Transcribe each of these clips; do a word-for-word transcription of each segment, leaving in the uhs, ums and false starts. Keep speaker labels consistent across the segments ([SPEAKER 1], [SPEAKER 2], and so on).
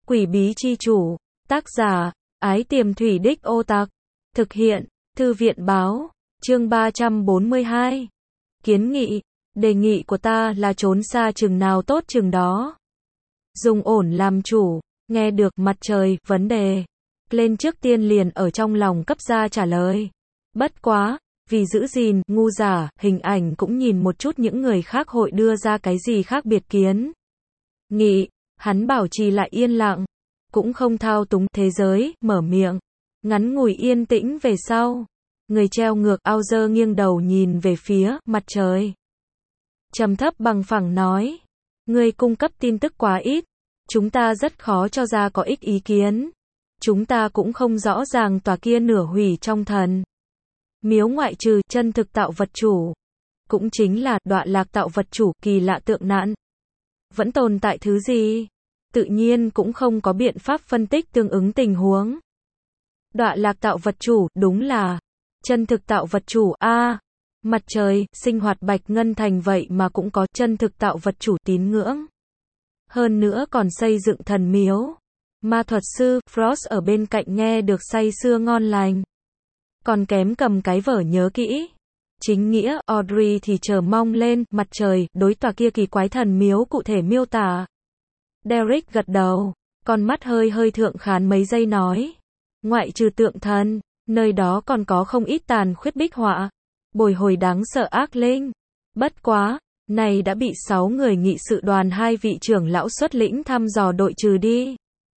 [SPEAKER 1] Quỷ bí chi chủ, tác giả, Ái Tiềm Thủy Đích Ô Tặc, thực hiện, Thư viện báo, chương ba trăm bốn mươi hai. Kiến nghị, đề nghị của ta là trốn xa chừng nào tốt chừng đó. Dùng ổn làm chủ, nghe được mặt trời, vấn đề. Lên trước tiên liền ở trong lòng cấp ra trả lời. Bất quá, vì giữ gìn, ngu giả, hình ảnh cũng nhìn một chút những người khác hội đưa ra cái gì khác biệt kiến nghị, hắn bảo trì lại yên lặng, cũng không thao túng thế giới, mở miệng. Ngắn ngủi yên tĩnh về sau, người treo ngược ao dơ nghiêng đầu nhìn về phía mặt trời. Trầm thấp bằng phẳng nói, người cung cấp tin tức quá ít, chúng ta rất khó cho ra có ích ý kiến. Chúng ta cũng không rõ ràng tòa kia nửa hủy trong thần miếu ngoại trừ chân thực tạo vật chủ, cũng chính là đọa lạc tạo vật chủ kỳ lạ tượng nạn. Vẫn tồn tại thứ gì? Tự nhiên cũng không có biện pháp phân tích tương ứng tình huống. Đọa lạc tạo vật chủ, đúng là chân thực tạo vật chủ a. À, mặt trời, sinh hoạt Bạch Ngân Thành vậy mà cũng có chân thực tạo vật chủ tín ngưỡng. Hơn nữa còn xây dựng thần miếu. Ma thuật sư Frost ở bên cạnh nghe được say sưa ngon lành. Còn kém cầm cái vở nhớ kỹ. Chính nghĩa, Audrey thì chờ mong lên, mặt trời, đối tòa kia kỳ quái thần miếu cụ thể miêu tả. Derek gật đầu, con mắt hơi hơi thượng khán mấy giây nói. Ngoại trừ tượng thần, nơi đó còn có không ít tàn khuyết bích họa, bồi hồi đáng sợ ác linh. Bất quá, này đã bị sáu người nghị sự đoàn hai vị trưởng lão xuất lĩnh thăm dò đội trừ đi.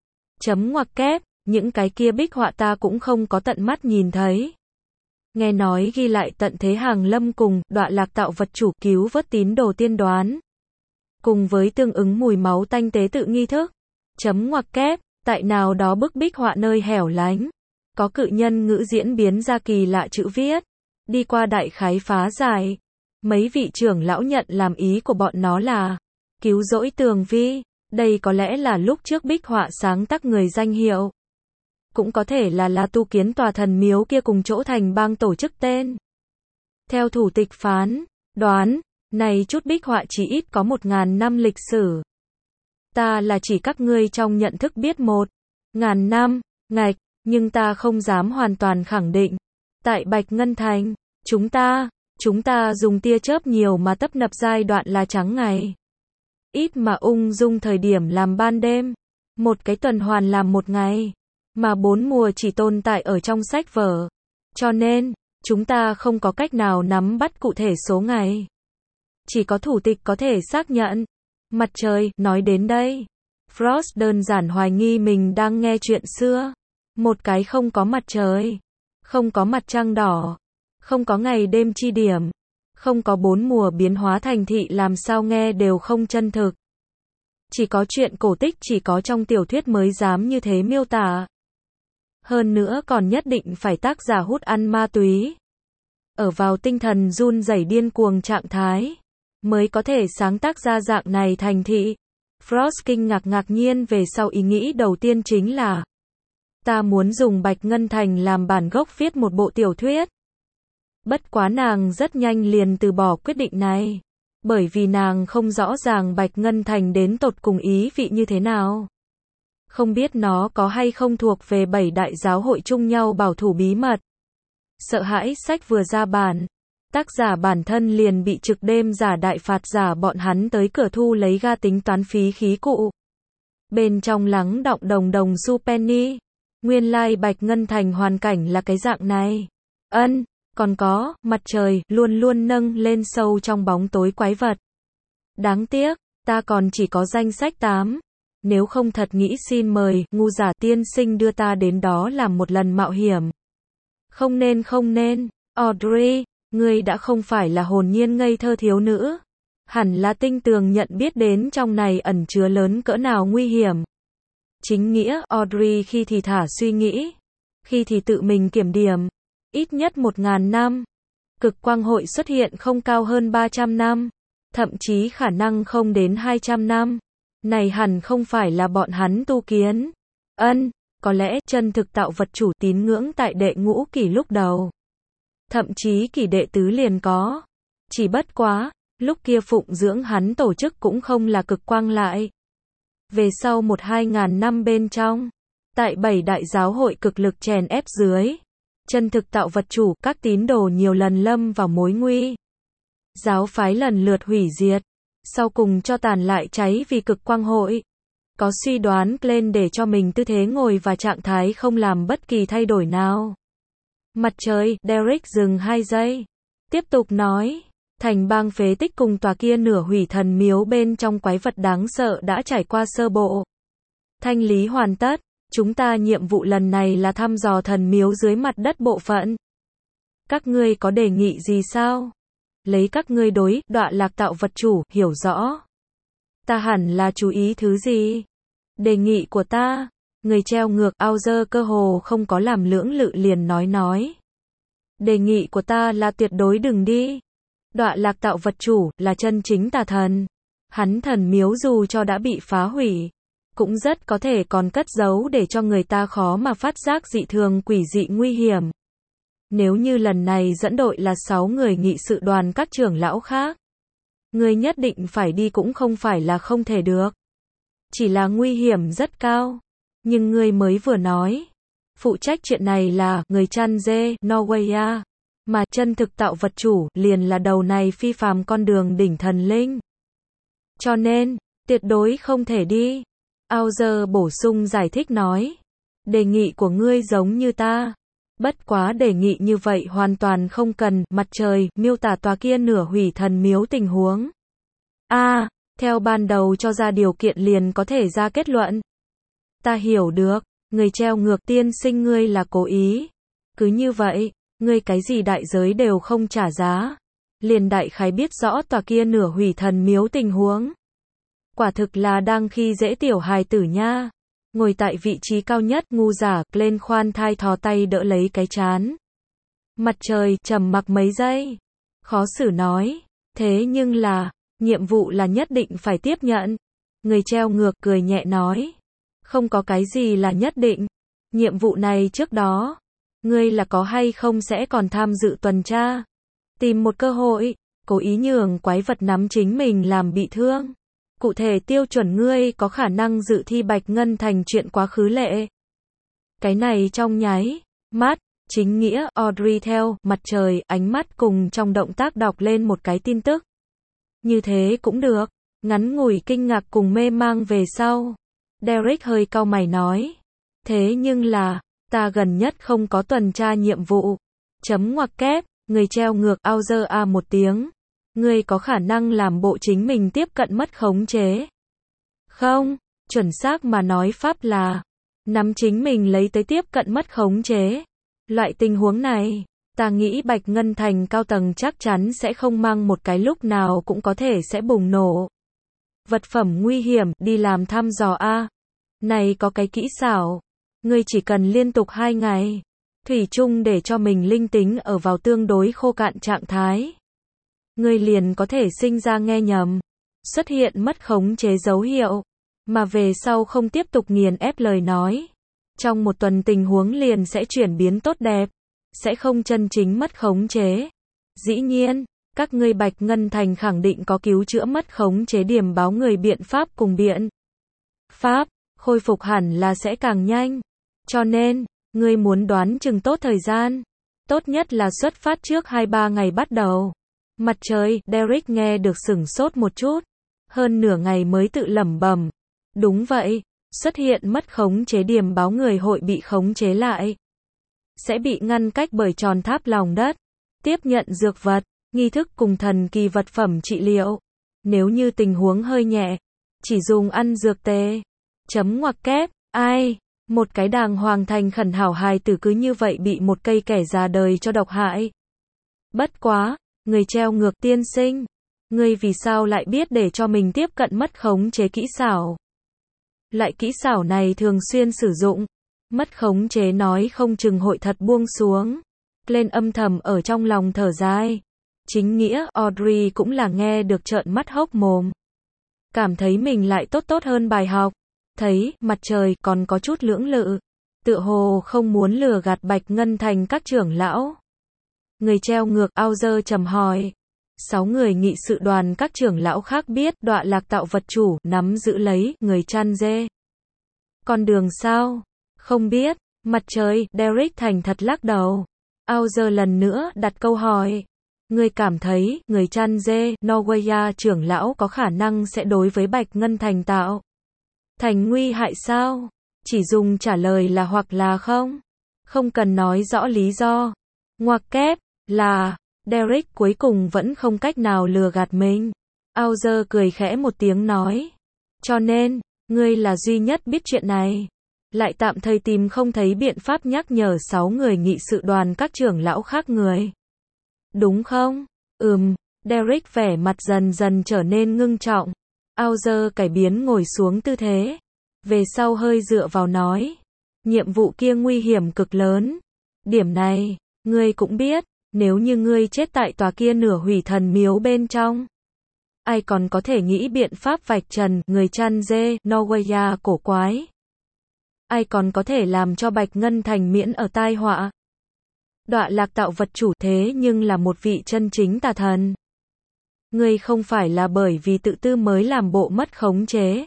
[SPEAKER 1] Chấm ngoặc kép, những cái kia bích họa ta cũng không có tận mắt nhìn thấy. Nghe nói ghi lại tận thế hàng lâm cùng đọa lạc tạo vật chủ cứu vớt tín đồ tiên đoán. Cùng với tương ứng mùi máu tanh tế tự nghi thức. Chấm ngoặc kép, tại nào đó bức bích họa nơi hẻo lánh. Có cự nhân ngữ diễn biến ra kỳ lạ chữ viết. Đi qua đại khái phá giải. Mấy vị trưởng lão nhận làm ý của bọn nó là cứu rỗi tường vi. Đây có lẽ là lúc trước bích họa sáng tác người danh hiệu. Cũng có thể là là tu kiến tòa thần miếu kia cùng chỗ thành bang tổ chức tên. Theo thủ tịch phán, đoán, này chút bích họa chỉ ít có một ngàn năm lịch sử. Ta là chỉ các ngươi trong nhận thức biết một ngàn năm, ngạch, nhưng ta không dám hoàn toàn khẳng định. Tại Bạch Ngân Thành, chúng ta, chúng ta dùng tia chớp nhiều mà tấp nập giai đoạn là trắng ngày. Ít mà ung dung thời điểm làm ban đêm. Một cái tuần hoàn làm một ngày. Mà bốn mùa chỉ tồn tại ở trong sách vở. Cho nên, chúng ta không có cách nào nắm bắt cụ thể số ngày. Chỉ có thủ tịch có thể xác nhận. Mặt trời, nói đến đây. Frost đơn giản hoài nghi mình đang nghe chuyện xưa. Một cái không có mặt trời. Không có mặt trăng đỏ. Không có ngày đêm chi điểm. Không có bốn mùa biến hóa thành thị làm sao nghe đều không chân thực. Chỉ có chuyện cổ tích chỉ có trong tiểu thuyết mới dám như thế miêu tả. Hơn nữa còn nhất định phải tác giả hút ăn ma túy. Ở vào tinh thần run rẩy điên cuồng trạng thái. Mới có thể sáng tác ra dạng này thành thị. Frost kinh ngạc ngạc nhiên về sau ý nghĩ đầu tiên chính là. Ta muốn dùng Bạch Ngân Thành làm bản gốc viết một bộ tiểu thuyết. Bất quá nàng rất nhanh liền từ bỏ quyết định này. Bởi vì nàng không rõ ràng Bạch Ngân Thành đến tột cùng ý vị như thế nào. Không biết nó có hay không thuộc về bảy đại giáo hội chung nhau bảo thủ bí mật. Sợ hãi sách vừa ra bản. Tác giả bản thân liền bị trực đêm giả đại phạt giả bọn hắn tới cửa thu lấy ga tính toán phí khí cụ. Bên trong lắng đọng đồng đồng xu penny. Nguyên lai like Bạch Ngân Thành hoàn cảnh là cái dạng này. Ân. Còn có, mặt trời, luôn luôn nâng lên sâu trong bóng tối quái vật. Đáng tiếc, ta còn chỉ có danh sách tám. Nếu không thật nghĩ xin mời, ngu giả tiên sinh đưa ta đến đó làm một lần mạo hiểm. Không nên không nên, Audrey, ngươi đã không phải là hồn nhiên ngây thơ thiếu nữ. Hẳn là tinh tường nhận biết đến trong này ẩn chứa lớn cỡ nào nguy hiểm. Chính nghĩa, Audrey khi thì thả suy nghĩ. Khi thì tự mình kiểm điểm. Ít nhất một ngàn năm. Cực quang hội xuất hiện không cao hơn ba trăm năm. Thậm chí khả năng không đến hai trăm năm. Này hẳn không phải là bọn hắn tu kiến. Ân, có lẽ chân thực tạo vật chủ tín ngưỡng tại đệ ngũ kỷ lúc đầu. Thậm chí kỷ đệ tứ liền có. Chỉ bất quá, lúc kia phụng dưỡng hắn tổ chức cũng không là cực quang lại. Về sau một hai ngàn năm bên trong, tại bảy đại giáo hội cực lực chèn ép dưới, chân thực tạo vật chủ, các tín đồ nhiều lần lâm vào mối nguy. Giáo phái lần lượt hủy diệt, sau cùng cho tàn lại cháy vì cực quang hội. Có suy đoán lên để cho mình tư thế ngồi và trạng thái không làm bất kỳ thay đổi nào. Mặt trời, Derek dừng hai giây. Tiếp tục nói, thành bang phế tích cùng tòa kia nửa hủy thần miếu bên trong quái vật đáng sợ đã trải qua sơ bộ thanh lý hoàn tất. Chúng ta nhiệm vụ lần này là thăm dò thần miếu dưới mặt đất bộ phận. Các ngươi có đề nghị gì sao? Lấy các ngươi đối đọa lạc tạo vật chủ, hiểu rõ. Ta hẳn là chú ý thứ gì? Đề nghị của ta, người treo ngược Auger cơ hồ không có làm lưỡng lự liền nói nói. Đề nghị của ta là tuyệt đối đừng đi. Đọa lạc tạo vật chủ là chân chính tà thần. Hắn thần miếu dù cho đã bị phá hủy, cũng rất có thể còn cất giấu để cho người ta khó mà phát giác dị thường quỷ dị nguy hiểm. Nếu như lần này dẫn đội là sáu người nghị sự đoàn các trưởng lão khác, ngươi nhất định phải đi cũng không phải là không thể được. Chỉ là nguy hiểm rất cao. Nhưng ngươi mới vừa nói, phụ trách chuyện này là người chăn dê, Norwaya, mà chân thực tạo vật chủ liền là đầu này phi phàm con đường đỉnh thần linh. Cho nên, tuyệt đối không thể đi. Auger bổ sung giải thích nói, đề nghị của ngươi giống như ta. Bất quá đề nghị như vậy hoàn toàn không cần. Mặt trời, miêu tả tòa kia nửa hủy thần miếu tình huống. A, à, theo ban đầu cho ra điều kiện liền có thể ra kết luận. Ta hiểu được, người treo ngược tiên sinh ngươi là cố ý. Cứ như vậy, ngươi cái gì đại giới đều không trả giá. Liền đại khái biết rõ tòa kia nửa hủy thần miếu tình huống. Quả thực là đang khi dễ tiểu hài tử nha. Ngồi tại vị trí cao nhất, ngu giả, lên khoan thai thò tay đỡ lấy cái chán. Mặt trời, trầm mặc mấy giây. Khó xử nói, thế nhưng là, nhiệm vụ là nhất định phải tiếp nhận. Người treo ngược cười nhẹ nói, không có cái gì là nhất định. Nhiệm vụ này trước đó, ngươi là có hay không sẽ còn tham dự tuần tra. Tìm một cơ hội, cố ý nhường quái vật nắm chính mình làm bị thương. Cụ thể tiêu chuẩn ngươi có khả năng dự thi Bạch Ngân Thành chuyện quá khứ lệ. Cái này trong nháy mắt, chính nghĩa, Audrey theo mặt trời, ánh mắt cùng trong động tác đọc lên một cái tin tức. Như thế cũng được. Ngắn ngủi kinh ngạc cùng mê mang về sau. Derek hơi cau mày nói. Thế nhưng là, ta gần nhất không có tuần tra nhiệm vụ. Chấm ngoặc kép, người treo ngược Auger a một tiếng. Ngươi có khả năng làm bộ chính mình tiếp cận mất khống chế. Không, chuẩn xác mà nói pháp là nắm chính mình lấy tới tiếp cận mất khống chế. Loại tình huống này, ta nghĩ Bạch Ngân Thành cao tầng chắc chắn sẽ không mang một cái lúc nào cũng có thể sẽ bùng nổ. Vật phẩm nguy hiểm, đi làm thăm dò a. Này có cái kỹ xảo. Ngươi chỉ cần liên tục hai ngày. Thủy chung để cho mình linh tính ở vào tương đối khô cạn trạng thái. Ngươi liền có thể sinh ra nghe nhầm. Xuất hiện mất khống chế dấu hiệu. Mà về sau không tiếp tục nghiền ép lời nói. Trong một tuần tình huống liền sẽ chuyển biến tốt đẹp. Sẽ không chân chính mất khống chế. Dĩ nhiên, các ngươi Bạch Ngân Thành khẳng định có cứu chữa mất khống chế điểm báo người biện pháp cùng biện pháp, khôi phục hẳn là sẽ càng nhanh. Cho nên, ngươi muốn đoán chừng tốt thời gian. Tốt nhất là xuất phát trước hai ba ngày bắt đầu. Mặt trời, Derek nghe được sửng sốt một chút. Hơn nửa ngày mới tự lẩm bẩm. Đúng vậy, xuất hiện mất khống chế điểm báo người hội bị khống chế lại. Sẽ bị ngăn cách bởi tròn tháp lòng đất. Tiếp nhận dược vật, nghi thức cùng thần kỳ vật phẩm trị liệu. Nếu như tình huống hơi nhẹ, chỉ dùng ăn dược tê. Chấm ngoặc kép, ai, một cái đàng hoàng thành khẩn hảo hài tử cứ như vậy bị một cây kẻ già đời cho độc hại. Bất quá, người treo ngược tiên sinh. Ngươi vì sao lại biết để cho mình tiếp cận mất khống chế kỹ xảo? Lại kỹ xảo này thường xuyên sử dụng. Mất khống chế nói không chừng hội thật buông xuống. Lên âm thầm ở trong lòng thở dài. Chính nghĩa, Audrey cũng là nghe được trợn mắt hốc mồm. Cảm thấy mình lại tốt tốt hơn bài học. Thấy, mặt trời còn có chút lưỡng lự. Tựa hồ không muốn lừa gạt Bạch Ngân Thành các trưởng lão. Người treo ngược Auger trầm hỏi. Sáu người nghị sự đoàn các trưởng lão khác biết, Đọa Lạc Tạo Vật chủ, nắm giữ lấy, người chăn dê. Con đường sao? Không biết. Mặt trời, Derek thành thật lắc đầu. Auger lần nữa đặt câu hỏi. Ngươi cảm thấy, người chăn dê, Norwegia trưởng lão có khả năng sẽ đối với Bạch Ngân Thành tạo thành nguy hại sao? Chỉ dùng trả lời là hoặc là không. Không cần nói rõ lý do. Ngoặc kép, là, Derek cuối cùng vẫn không cách nào lừa gạt mình. Auger cười khẽ một tiếng nói. Cho nên, ngươi là duy nhất biết chuyện này. Lại tạm thời tìm không thấy biện pháp nhắc nhở sáu người nghị sự đoàn các trưởng lão khác người. Đúng không? Ừm, Derek vẻ mặt dần dần trở nên ngưng trọng. Auger cải biến ngồi xuống tư thế. Về sau hơi dựa vào nói. Nhiệm vụ kia nguy hiểm cực lớn. Điểm này, ngươi cũng biết, nếu như ngươi chết tại tòa kia nửa hủy thần miếu bên trong. Ai còn có thể nghĩ biện pháp vạch trần, người chăn dê, Norwegia cổ quái. Ai còn có thể làm cho Bạch Ngân Thành miễn ở tai họa. Đọa Lạc Tạo Vật chủ thế nhưng là một vị chân chính tà thần. Ngươi không phải là bởi vì tự tư mới làm bộ mất khống chế.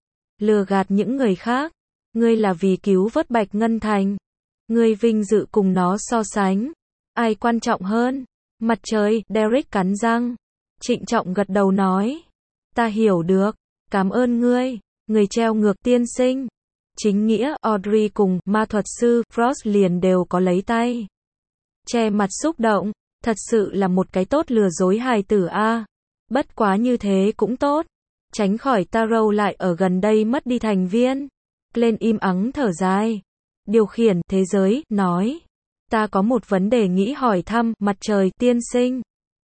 [SPEAKER 1] Lừa gạt những người khác. Ngươi là vì cứu vớt Bạch Ngân Thành. Ngươi vinh dự cùng nó so sánh. Ai quan trọng hơn? Mặt trời, Derek cắn răng. Trịnh trọng gật đầu nói. Ta hiểu được. Cảm ơn ngươi. Người treo ngược tiên sinh. Chính nghĩa, Audrey cùng ma thuật sư Frost liền đều có lấy tay. Che mặt xúc động. Thật sự là một cái tốt lừa dối hài tử a. Bất quá như thế cũng tốt. Tránh khỏi Taro lại ở gần đây mất đi thành viên. Glenn im ắng thở dài. Điều khiển thế giới, nói. Ta có một vấn đề nghĩ hỏi thăm, mặt trời, tiên sinh.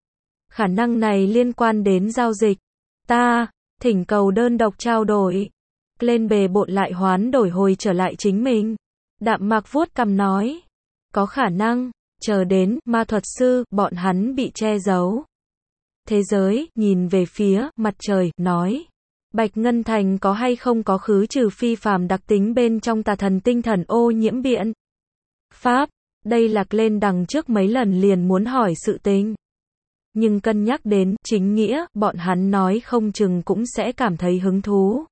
[SPEAKER 1] Khả năng này liên quan đến giao dịch. Ta, thỉnh cầu đơn độc trao đổi. Glenn bề bộn lại hoán đổi hồi trở lại chính mình. Đạm mạc vuốt cằm nói. Có khả năng, chờ đến, ma thuật sư, bọn hắn bị che giấu. Thế giới, nhìn về phía, mặt trời, nói. Bạch Ngân Thành có hay không có khứ trừ phi phàm đặc tính bên trong tà thần tinh thần ô nhiễm biện pháp. Đây là lên đằng trước mấy lần liền muốn hỏi sự tình. Nhưng cân nhắc đến, chính nghĩa, bọn hắn nói không chừng cũng sẽ cảm thấy hứng thú.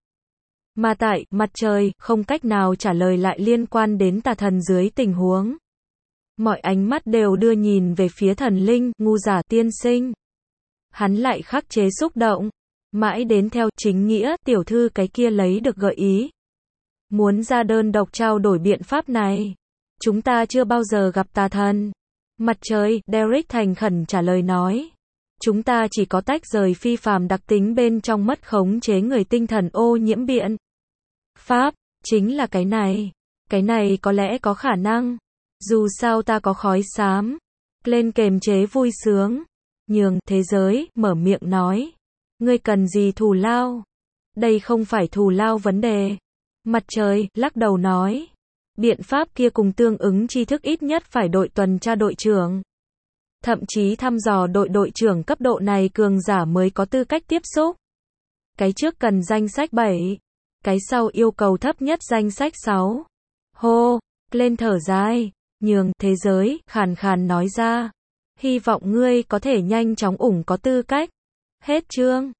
[SPEAKER 1] Mà tại, mặt trời, không cách nào trả lời lại liên quan đến tà thần dưới tình huống. Mọi ánh mắt đều đưa nhìn về phía thần linh, ngu giả tiên sinh. Hắn lại khắc chế xúc động. Mãi đến theo chính nghĩa, tiểu thư cái kia lấy được gợi ý. Muốn ra đơn độc trao đổi biện pháp này. Chúng ta chưa bao giờ gặp tà thần. Mặt trời, Derek thành khẩn trả lời nói. Chúng ta chỉ có tách rời phi phàm đặc tính bên trong mất khống chế người tinh thần ô nhiễm biện pháp. Chính là cái này. Cái này có lẽ có khả năng. Dù sao ta có khói xám. Lên kềm chế vui sướng. Nhường, thế giới, mở miệng nói. Ngươi cần gì thù lao? Đây không phải thù lao vấn đề. Mặt trời, lắc đầu nói. Biện pháp kia cùng tương ứng tri thức ít nhất phải đội tuần tra đội trưởng. Thậm chí thăm dò đội đội trưởng cấp độ này cường giả mới có tư cách tiếp xúc. Cái trước cần danh sách bảy. Cái sau yêu cầu thấp nhất danh sách sáu. Hô, lên thở dài. Nhường, thế giới, khàn khàn nói ra. Hy vọng ngươi có thể nhanh chóng ủng có tư cách. Hết chương.